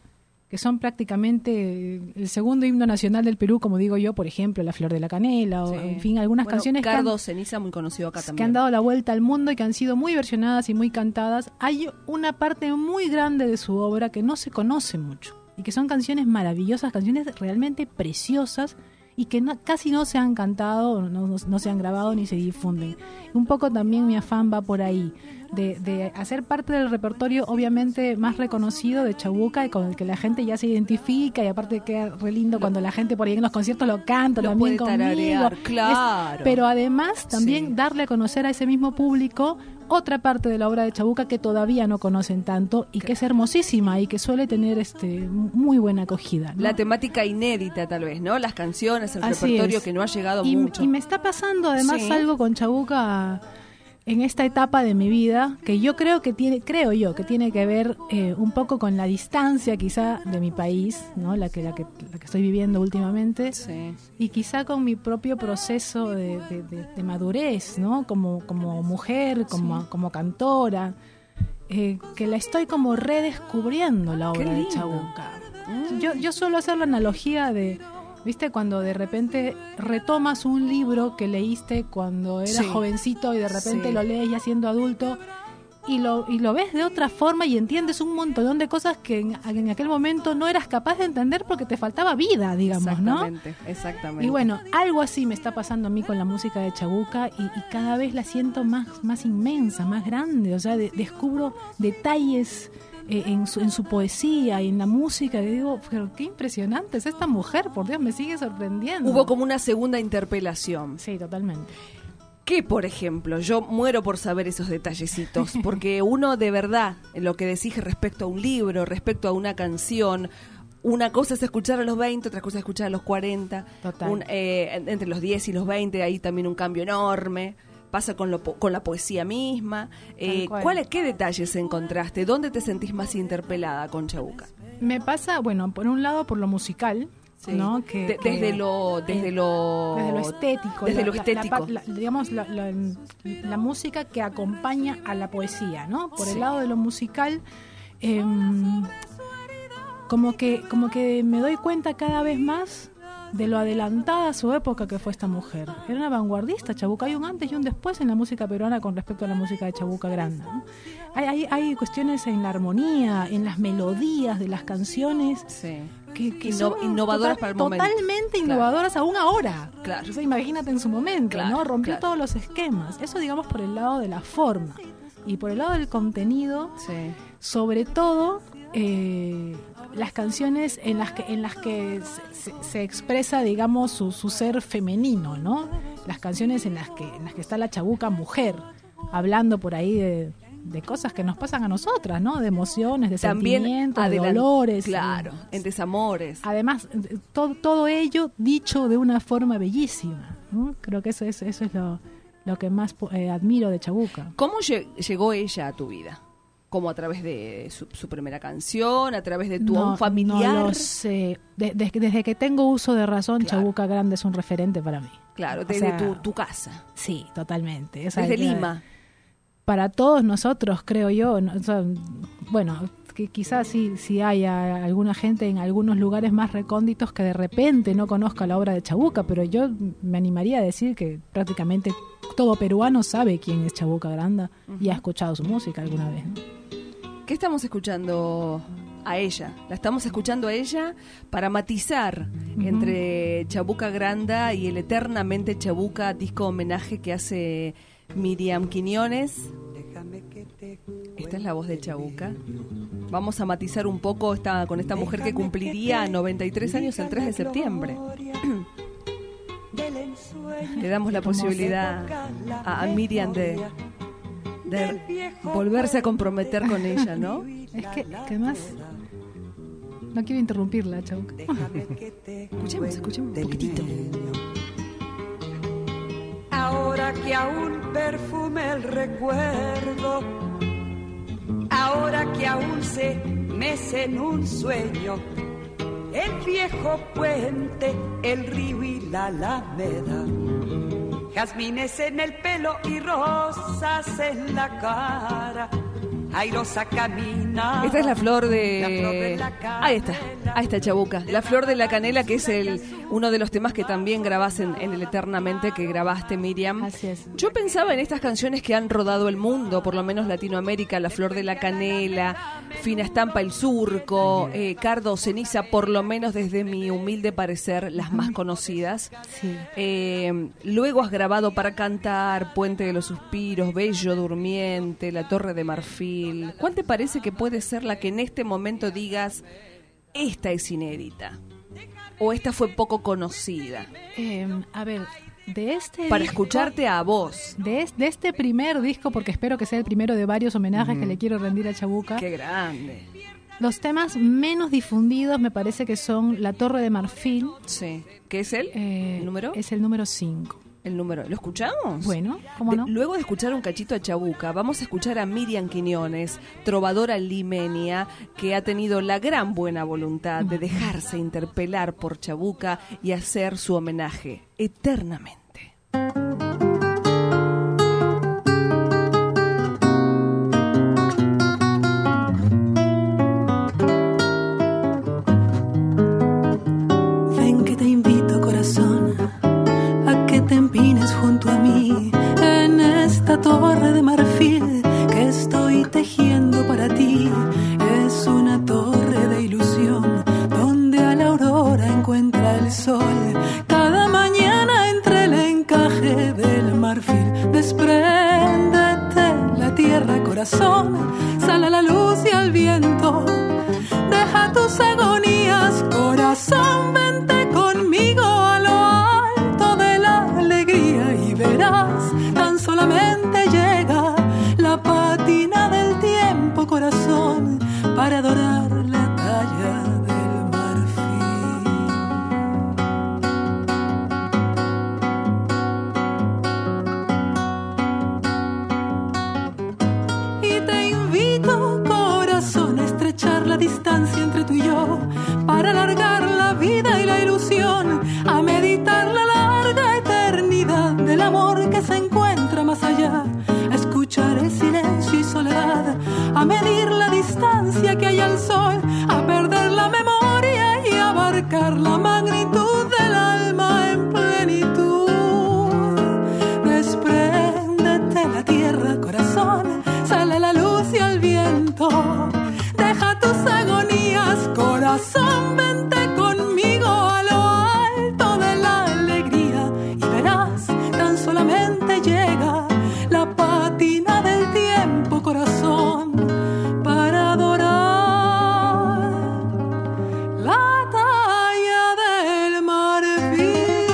que son prácticamente el segundo himno nacional del Perú, como digo yo, por ejemplo, La Flor de la Canela, o Sí. en fin, algunas Bueno, canciones que Cardo han, Ceniza, muy conocido acá que también. han dado la vuelta al mundo y que han sido muy versionadas y muy cantadas. Hay una parte muy grande de su obra que no se conoce mucho y que son canciones maravillosas, canciones realmente preciosas y que no, casi no se han cantado, no, no, no se han grabado ni se difunden. Un poco también mi afán va por ahí, de, de hacer parte del repertorio obviamente más reconocido de Chabuca y con el que la gente ya se identifica, y aparte queda re lindo cuando la gente por ahí en los conciertos lo canta Lo también puede conmigo. tararear, Es- claro. pero además también Sí. darle a conocer a ese mismo público otra parte de la obra de Chabuca que todavía no conocen tanto y que es hermosísima y que suele tener este muy buena acogida, ¿no? La temática inédita, tal vez, ¿no? Las canciones, el Así repertorio es. que no ha llegado y, mucho. y me está pasando además Sí. algo con Chabuca en esta etapa de mi vida que yo creo que tiene, creo yo que tiene que ver eh, un poco con la distancia quizá de mi país, ¿no? La que la que, la que estoy viviendo últimamente, Sí. y quizá con mi propio proceso de, de- de- de madurez, ¿no? Como como mujer, como como cantora, eh, que la estoy como redescubriendo la Qué obra de lindo. Chabuca. Yo, yo suelo hacer la analogía de, ¿viste? Cuando de repente retomas un libro que leíste cuando eras Sí. jovencito y de repente Sí. lo lees ya siendo adulto y lo, y lo ves de otra forma y entiendes un montón de cosas que en, en aquel momento no eras capaz de entender porque te faltaba vida, digamos, ¿no? Exactamente, exactamente. Y bueno, algo así me está pasando a mí con la música de Chabuca y, y cada vez la siento más, más inmensa, más grande, o sea, de- descubro detalles eh, en, su, en su poesía y en la música, y digo, pero qué impresionante es esta mujer, por Dios, me sigue sorprendiendo. Hubo como una segunda interpelación. Sí, totalmente. ¿Qué, por ejemplo? Yo muero por saber esos detallecitos, porque uno de verdad, lo que decís respecto a un libro, respecto a una canción, una cosa es escuchar a los veinte, otra cosa es escuchar a los cuarenta, Total. un, eh, entre los diez y los veinte hay también un cambio enorme. Pasa con, lo, po- con la poesía misma. Eh, cual. ¿cuáles, ¿Qué detalles encontraste? ¿Dónde te sentís más interpelada con Chabuca? Me pasa, bueno, por un lado por lo musical, Sí. ¿no? Que, De- que- desde lo desde eh, lo desde lo estético, desde la- lo la- la estético. par- la- digamos la, la- la música que acompaña a la poesía, ¿no? Por Sí. el lado de lo musical, em, como que como que me doy cuenta cada vez más de lo adelantada a su época que fue esta mujer. Era una vanguardista, Chabuca. Hay un antes y un después en la música peruana con respecto a la música de Chabuca Granda, ¿no? Hay, hay, hay cuestiones en la armonía, en las melodías de las canciones. Sí. Que, que Inno- son innovadoras total- para el momento. Totalmente Claro. innovadoras aún ahora. Claro. O sea, imagínate en su momento, Claro, ¿no? Rompió claro. todos los esquemas. Eso, digamos, por el lado de la forma. Y por el lado del contenido, Sí. sobre todo, eh, las canciones en las que en las que se, se- se expresa, digamos, su, su ser femenino, ¿no? Las canciones en las que en las que está la Chabuca mujer, hablando por ahí de, de cosas que nos pasan a nosotras, ¿no? De emociones, de También sentimientos, de adelan- dolores. Claro, de- en desamores. Además, eh, todo, todo ello dicho de una forma bellísima, ¿no? Creo que eso es, eso es lo, lo que más eh, admiro de Chabuca. ¿Cómo lle- llegó ella a tu vida? ¿Cómo a través de su, su primera canción, a través de tu No, un familiar? no lo sé. De- de- desde que tengo uso de razón, Claro. Chabuca Grande es un referente para mí. Claro, O desde sea, tu, tu casa. Sí, totalmente. Esa Desde idea de- Lima. Para todos nosotros, creo yo, no- o sea, bueno, que quizás sí, sí haya alguna gente en algunos lugares más recónditos que de repente no conozca la obra de Chabuca, pero yo me animaría a decir que prácticamente todo peruano sabe quién es Chabuca Granda y ha escuchado su música alguna vez, ¿no? ¿Qué estamos escuchando a ella? La estamos escuchando a ella para matizar Ujú. entre Chabuca Granda y el eternamente Chabuca disco homenaje que hace Miriam Quiñones. Esta es la voz de Chabuca. Vamos a matizar un poco esta, con esta mujer que cumpliría noventa y tres años el tres de septiembre. Le damos la posibilidad a, a Miriam de, de volverse a comprometer con ella, ¿no? Es que, que además, no quiero interrumpirla, Chabuca. Escuchemos, escuchemos un poquitito. Ahora que aún perfume el recuerdo, ahora que aún se mece en un sueño, el viejo puente, el río y la alameda, jazmines en el pelo y rosas en la cara, airosa camina. Esta es la flor de... La flor de la canela. Ahí está, ahí está Chabuca. La flor de la canela, que es el uno de los temas que también grabás en, en el Eternamente, que grabaste, Miriam. Así es. Yo pensaba en estas canciones que han rodado el mundo, por lo menos Latinoamérica, La flor de la canela, Fina estampa, El surco, eh, Cardo ceniza, por lo menos desde mi humilde parecer, las más conocidas. Sí. Eh, luego has grabado para cantar Puente de los Suspiros, Bello Durmiente, La Torre de Marfil. ¿Cuál te parece que puede ser la que en este momento digas, esta es inédita? ¿O esta fue poco conocida? Eh, a ver, de este Para disco, escucharte a vos. De, es- de este primer disco, porque espero que sea el primero de varios homenajes Ujú. que le quiero rendir a Chabuca. ¡Qué grande! Los temas menos difundidos me parece que son La Torre de Marfil. Sí. ¿Qué es él? ¿El número? Es el número cinco. El número. ¿Lo escuchamos? Bueno, ¿cómo De- no? Luego de escuchar un cachito a Chabuca, vamos a escuchar a Miriam Quiñones, trovadora limenia, que ha tenido la gran buena voluntad de dejarse interpelar por Chabuca y hacer su homenaje eternamente. Ven que te invito, corazón, a que te empines junto a mí en esta torre de marfil que estoy tejiendo para ti. Es una torre de ilusión donde a la aurora encuentra el sol. Cada mañana entre el encaje del marfil despréndete la tierra, corazón, sale a la luz y al viento. Deja tus agonías, corazón, vente conmigo a lo alto de la alegría y verás, tan solamente llega la patina del tiempo, corazón, para adorar la talla del marfil. Y te invito, corazón, a estrechar la distancia entre tú y yo, para alargar la vida y la ilusión, a meditar la larga eternidad del amor que se encuentra más allá, a escuchar el silencio y soledad, a medir la distancia que hay al sol, a perder la memoria y abarcar la magnitud del alma en plenitud. Despréndete la tierra, corazón, sale a la luz y al viento. Deja tus agonías, corazón, vente conmigo a lo alto de la alegría y verás, tan solamente llega la patina del tiempo, corazón, para adorar la talla del marfil.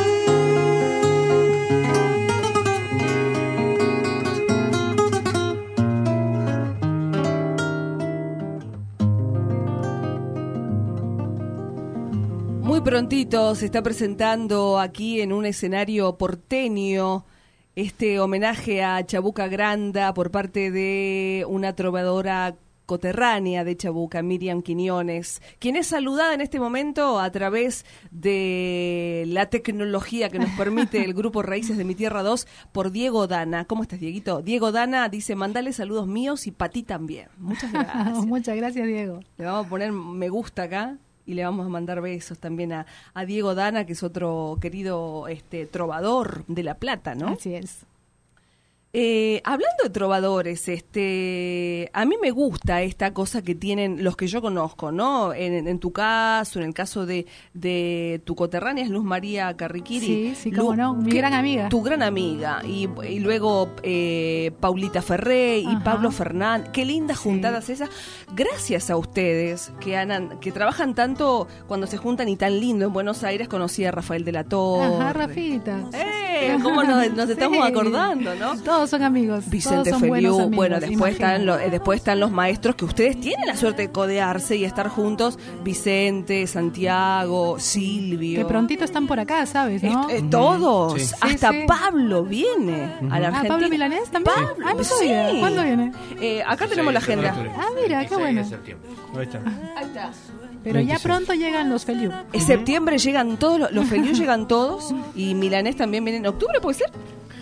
Muy prontito se está presentando aquí en un escenario porteño este homenaje a Chabuca Granda por parte de una trovadora coterránea de Chabuca, Miriam Quiñones, quien es saludada en este momento a través de la tecnología que nos permite el grupo Raíces de mi Tierra dos por Diego Dana. ¿Cómo estás, Dieguito? Diego Dana dice, mandale saludos míos y para ti también. Muchas gracias. Muchas gracias, Diego. Le vamos a poner me gusta acá y le vamos a mandar besos también a, a Diego Dana, que es otro querido este trovador de La Plata, ¿no? Así es. Eh, hablando de trovadores, este, a mí me gusta esta cosa que tienen los que yo conozco, ¿no? En, en tu caso, en el caso de, de tu coterránea es Luz María Carriquiri. Sí, sí, cómo Lu- no, mi que- gran amiga. Tu gran amiga. Y, y luego eh, Paulita Ferré y Ajá. Pablo Fernández. Qué lindas juntadas esas. Gracias a ustedes que, han, que trabajan tanto cuando se juntan y tan lindo. En Buenos Aires conocí a Rafael de la Torre. Ajá, Rafita. ¡Eh! ¿Cómo nos, nos estamos Sí. acordando, no? Todos son amigos. Vicente todos son buenos Feliu, amigos, bueno, después imagino. están, los, eh, después están los maestros que ustedes tienen la suerte de codearse y estar juntos, Vicente, Santiago, Silvio. Que prontito están por acá, ¿sabes? ¿no? Eh, todos, Sí. hasta Sí, sí. Pablo viene a la Ah, Argentina. ¿Pablo Milanés también? Pablo, Ah, no sí. sabía. ¿Cuándo viene? Eh, acá tenemos la agenda. Ah, mira, qué bueno. Ahí está. Ahí está. Pero ya veintiséis. pronto llegan los Feliu. En septiembre llegan todos, los, los Feliu llegan todos y Milanés también viene en octubre, ¿puede ser?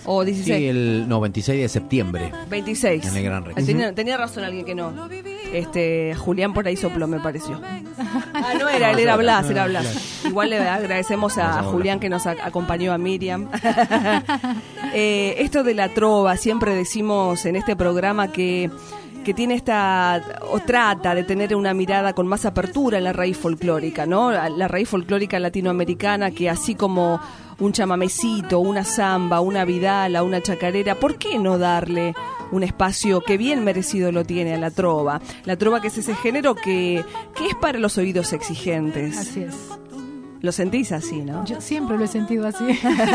¿O dieciséis? Sí, el no, veintiséis de septiembre. veintiséis. En el Gran Rex. Tenía, tenía razón alguien que no. Este, Julián por ahí sopló, me pareció. Ah, no era, él era Blas, era Blas. Igual le agradecemos a, a Julián que nos a, acompañó, a Miriam. eh, esto de la trova, siempre decimos en este programa que que tiene esta, o trata de tener una mirada con más apertura en la raíz folclórica, ¿no? La raíz folclórica latinoamericana, que así como un chamamecito, una samba, una vidala, una chacarera, ¿por qué no darle un espacio que bien merecido lo tiene a la trova? La trova, que es ese género que, que es para los oídos exigentes. Así es. Lo sentís así, ¿no? Yo siempre lo he sentido así.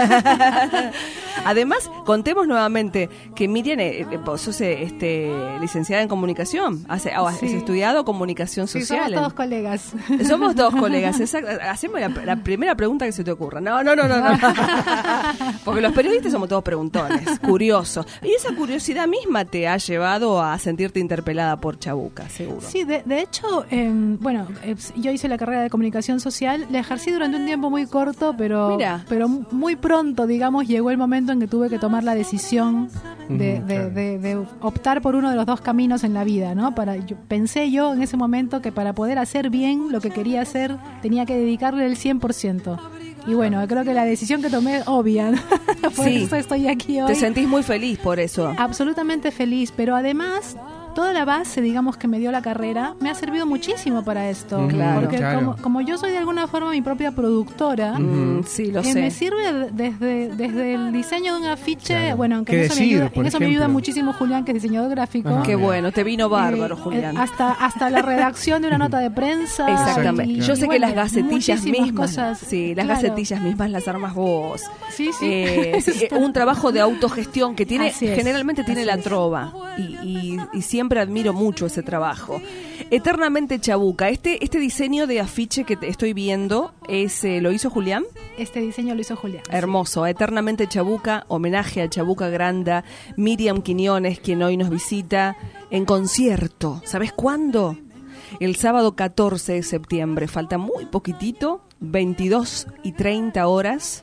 Además, contemos nuevamente que Miriam, eh, vos sos este, licenciada en comunicación, has, sí. has estudiado comunicación sí, social. Somos todos colegas. Somos todos colegas, exacto. Hacemos la, la primera pregunta que se te ocurra. No, no, no, no, no. Porque los periodistas somos todos preguntones, curiosos. Y esa curiosidad misma te ha llevado a sentirte interpelada por Chabuca, seguro. Sí, de, de hecho, eh, bueno, eh, yo hice la carrera de comunicación social, la ejercí durante un tiempo muy corto, pero, Mira. pero muy pronto, digamos, llegó el momento en que tuve que tomar la decisión de, Mm, de, claro. de, de optar por uno de los dos caminos en la vida, ¿no? Para, yo, pensé yo en ese momento que para poder hacer bien lo que quería hacer tenía que dedicarle el cien por ciento. Y bueno, creo que la decisión que tomé es obvia. Por Sí. eso estoy aquí hoy. Te sentís muy feliz por eso. Absolutamente feliz, pero además toda la base, digamos, que me dio la carrera me ha servido muchísimo para esto. Claro. Porque Claro. Como, como yo soy de alguna forma mi propia productora, Mm, sí, lo eh, sé. me sirve desde, desde el diseño de un afiche, Claro. bueno, aunque ¿Qué en, eso, decir, me ayuda, por en eso me ayuda ejemplo? muchísimo Julián, que es diseñador gráfico. Ajá. Qué bueno, te vino bárbaro, Eh, Julián. eh, hasta, hasta la redacción de una nota de prensa. Exactamente. y- Yo y sé que bueno, las gacetillas muchísimas mismas, cosas. sí, las Claro. gacetillas mismas las armas vos. Sí, sí. Eh, sí, eh, un trabajo de autogestión que tiene, Así es, generalmente tiene así la es. trova y, y, y siempre admiro mucho ese trabajo. Eternamente Chabuca. Este, este diseño de afiche que te estoy viendo es, eh, ¿lo hizo Julián? Este diseño lo hizo Julián. Hermoso, Eternamente Chabuca, homenaje a Chabuca Granda, Miriam Quiñones, quien hoy nos visita en concierto. ¿Sabes cuándo? El sábado catorce de septiembre, falta muy poquitito, veintidós y treinta horas.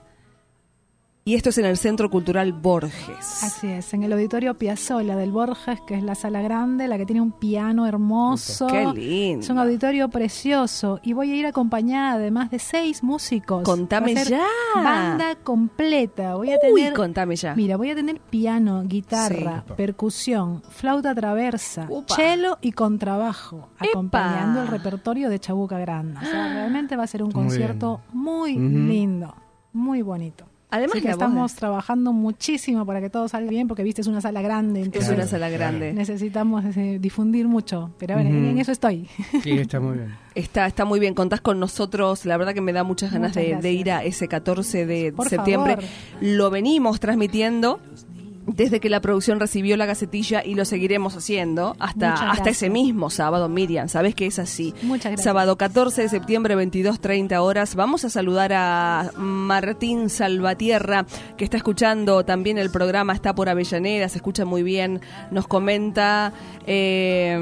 Y esto es en el Centro Cultural Borges. Así es, en el Auditorio Piazzolla del Borges, que es la sala grande, la que tiene un piano hermoso. Qué lindo. Es un auditorio precioso. Y voy a ir acompañada de más de seis músicos. Contame Va a ser ya. Banda completa. Voy a Uy, tener, contame ya. Mira, voy a tener piano, guitarra, Sí. percusión, flauta traversa, Upa. cello y contrabajo, Epa. acompañando el repertorio de Chabuca Granda. O sea, realmente va a ser un Muy concierto muy Ujú. lindo, muy bonito. Además, Así que la voz estamos de- trabajando muchísimo para que todo salga bien, porque viste, es una sala grande. Es entonces una sala grande. necesitamos eh, difundir mucho. Pero bueno, Ujú. en eso estoy. Sí, está muy bien. Está, está muy bien, contás con nosotros. La verdad que me da muchas ganas Muchas de, gracias. de ir a ese catorce de Por septiembre. favor. Lo venimos transmitiendo desde que la producción recibió la gacetilla y lo seguiremos haciendo hasta, Muchas hasta gracias. ese mismo sábado, Miriam. Sabes que es así. Muchas gracias. Sábado catorce de septiembre, veintidós treinta horas. Vamos a saludar a Martín Salvatierra, que está escuchando también el programa, está por Avellaneda, se escucha muy bien, nos comenta. eh,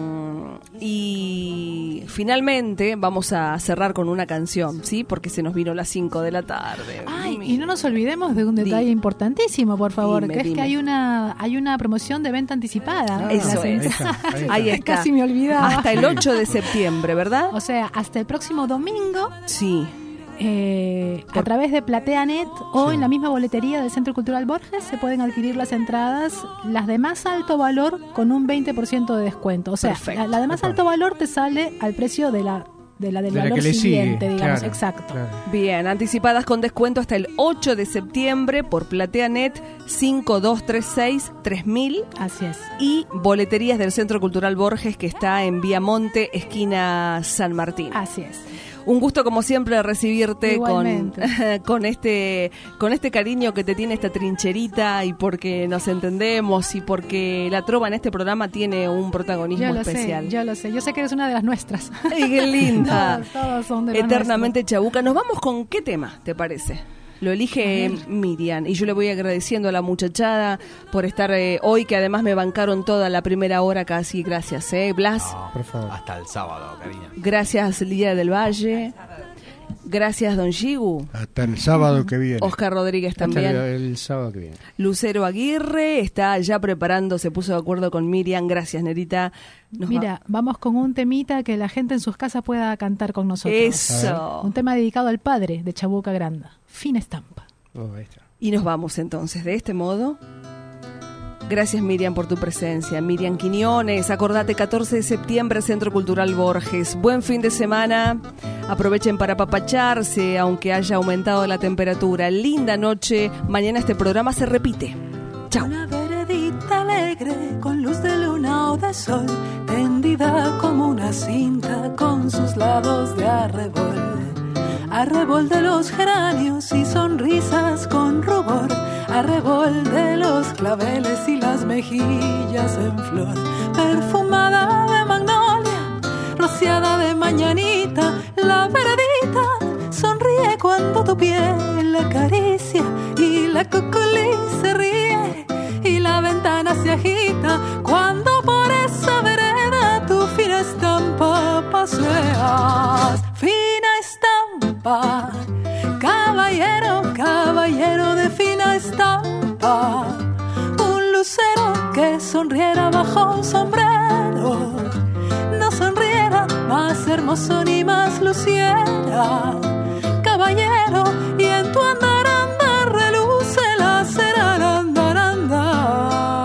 y finalmente vamos a cerrar con una canción, ¿sí? Porque se nos vino las cinco de la tarde. Ay, y no nos olvidemos de un detalle Dime. importantísimo, por favor, Dime, que es dime. que hay una hay una promoción de venta anticipada. Ah, eso Las es. entradas- Ahí está, Ahí está. Casi me olvidaba. Hasta el ocho de septiembre, ¿verdad? O sea, hasta el próximo domingo, Sí. eh, a través de PlateaNet o en la misma boletería del Centro Cultural Borges se pueden adquirir las entradas, las de más alto valor con un veinte por ciento de descuento. O sea, Perfecto. la, la de más alto valor te sale al precio de la de la del De la valor que le siguiente, sigue, digamos, claro, exacto. claro. Bien, anticipadas con descuento hasta el ocho de septiembre por PlateaNet cinco dos tres seis tres mil Así es. y boleterías del Centro Cultural Borges, que está en Viamonte, esquina San Martín. Así es. Un gusto como siempre recibirte con, Igualmente. con este con este cariño que te tiene esta trincherita, y porque nos entendemos y porque la trova en este programa tiene un protagonismo Yo lo especial. sé, yo lo sé. Yo sé que eres una de las nuestras. ¡Ay, qué linda! todos, todos son de lo Eternamente Chabuca. Nos vamos con qué tema, ¿te parece? Lo elige Miriam, y yo le voy agradeciendo a la muchachada por estar eh, hoy, que además me bancaron toda la primera hora casi. Gracias, ¿eh? Blas, Por favor. Hasta el sábado, cariño. gracias Lidia del Valle. Gracias, don Shigu. Hasta el sábado que viene. Oscar Rodríguez también. Hasta el, el sábado que viene. Lucero Aguirre está ya preparando, se puso de acuerdo con Miriam. Gracias, Nerita. Nos Mira, va... vamos con un temita que la gente en sus casas pueda cantar con nosotros. Eso. Un tema dedicado al padre de Chabuca Granda. Fina estampa. Oh, ahí está. Y nos vamos entonces de este modo. Gracias, Miriam, por tu presencia. Miriam Quiñones, acordate, catorce de septiembre, Centro Cultural Borges. Buen fin de semana. Aprovechen para apapacharse, aunque haya aumentado la temperatura. Linda noche. Mañana este programa se repite. Chao. Una veredita alegre, con luz de luna o de sol, tendida como una cinta con sus lados de arrebol. Arrebol de los geranios y sonrisas con rubor, arrebol de los claveles y las mejillas en flor, perfumada de magnolia, rociada de mañanita, la veredita sonríe cuando tu piel la acaricia y la cocolí se ríe y la ventana se agita cuando por esa vereda tu fina estampa paseas. Fina estampa, caballero, caballero de fina estampa, un lucero que sonriera bajo un sombrero, no sonriera más hermoso ni más luciera, caballero, y en tu andar andar reluce la cera al andar andar.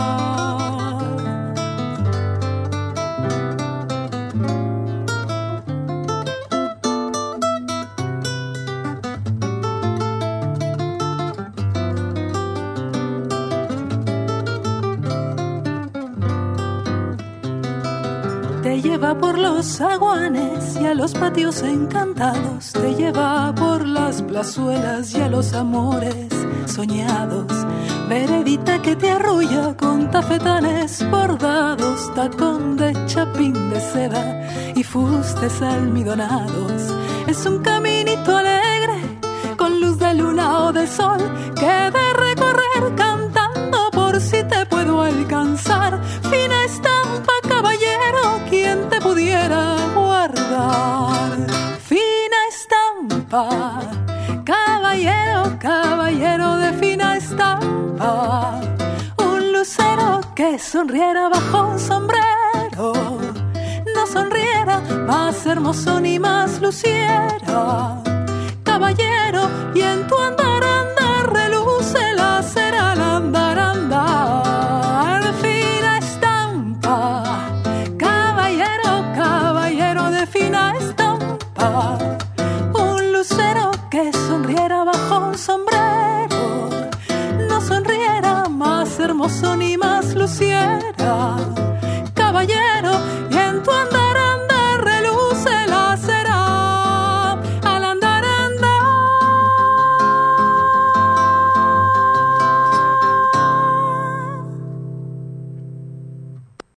Te lleva por los aguanes y a los patios encantados, te lleva por las plazuelas y a los amores soñados, veredita que te arrulla con tafetanes bordados, tacón de chapín de seda y fustes almidonados. Es un caminito alegre con luz de luna o de sol que de recorrer cantando por si te puedo alcanzar. Fina estampa, caballero, quien te pudiera guardar. Fina estampa, caballero, caballero de fina estampa, un lucero que sonriera bajo un sombrero, no sonriera más hermoso ni más luciera, caballero, y en tu andar andar reluce la cera al andar andar. Fina estampa, caballero, caballero de fina estampa, un lucero que sonriera bajo un sombrero, no sonriera más hermoso ni más luciera,